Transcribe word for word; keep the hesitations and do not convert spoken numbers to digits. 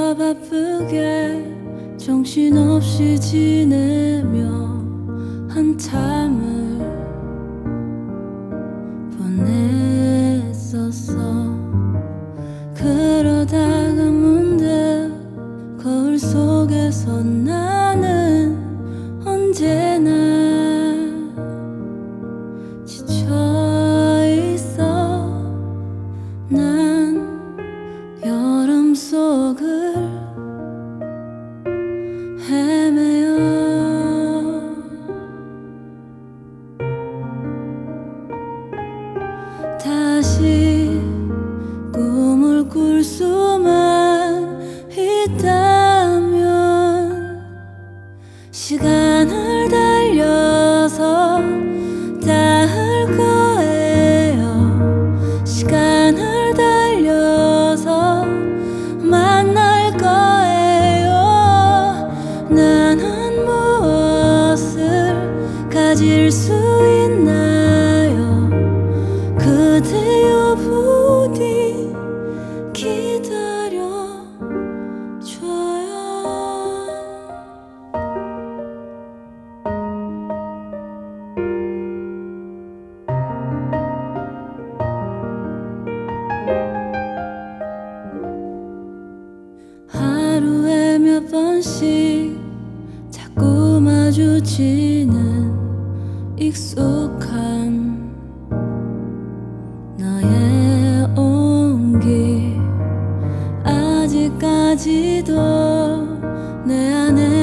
바쁘게 정신없이 지내며 한참을 보냈었어. 그러다가 문득 거울 속에서 나는 언제나 지쳐있어. 난 여름 속을 헤매요. 다시 꿈을 꿀 수만 있다면 시간을 달려서 닿을 거예요. 시간을 달려서 만날 거예요. 나는 무엇을 가질 수 있나요? 그대여 부디 기다려줘요. 하루에 몇 번씩 자꾸 마주치는 익숙한 너의 온기, 아직까지도 내 안에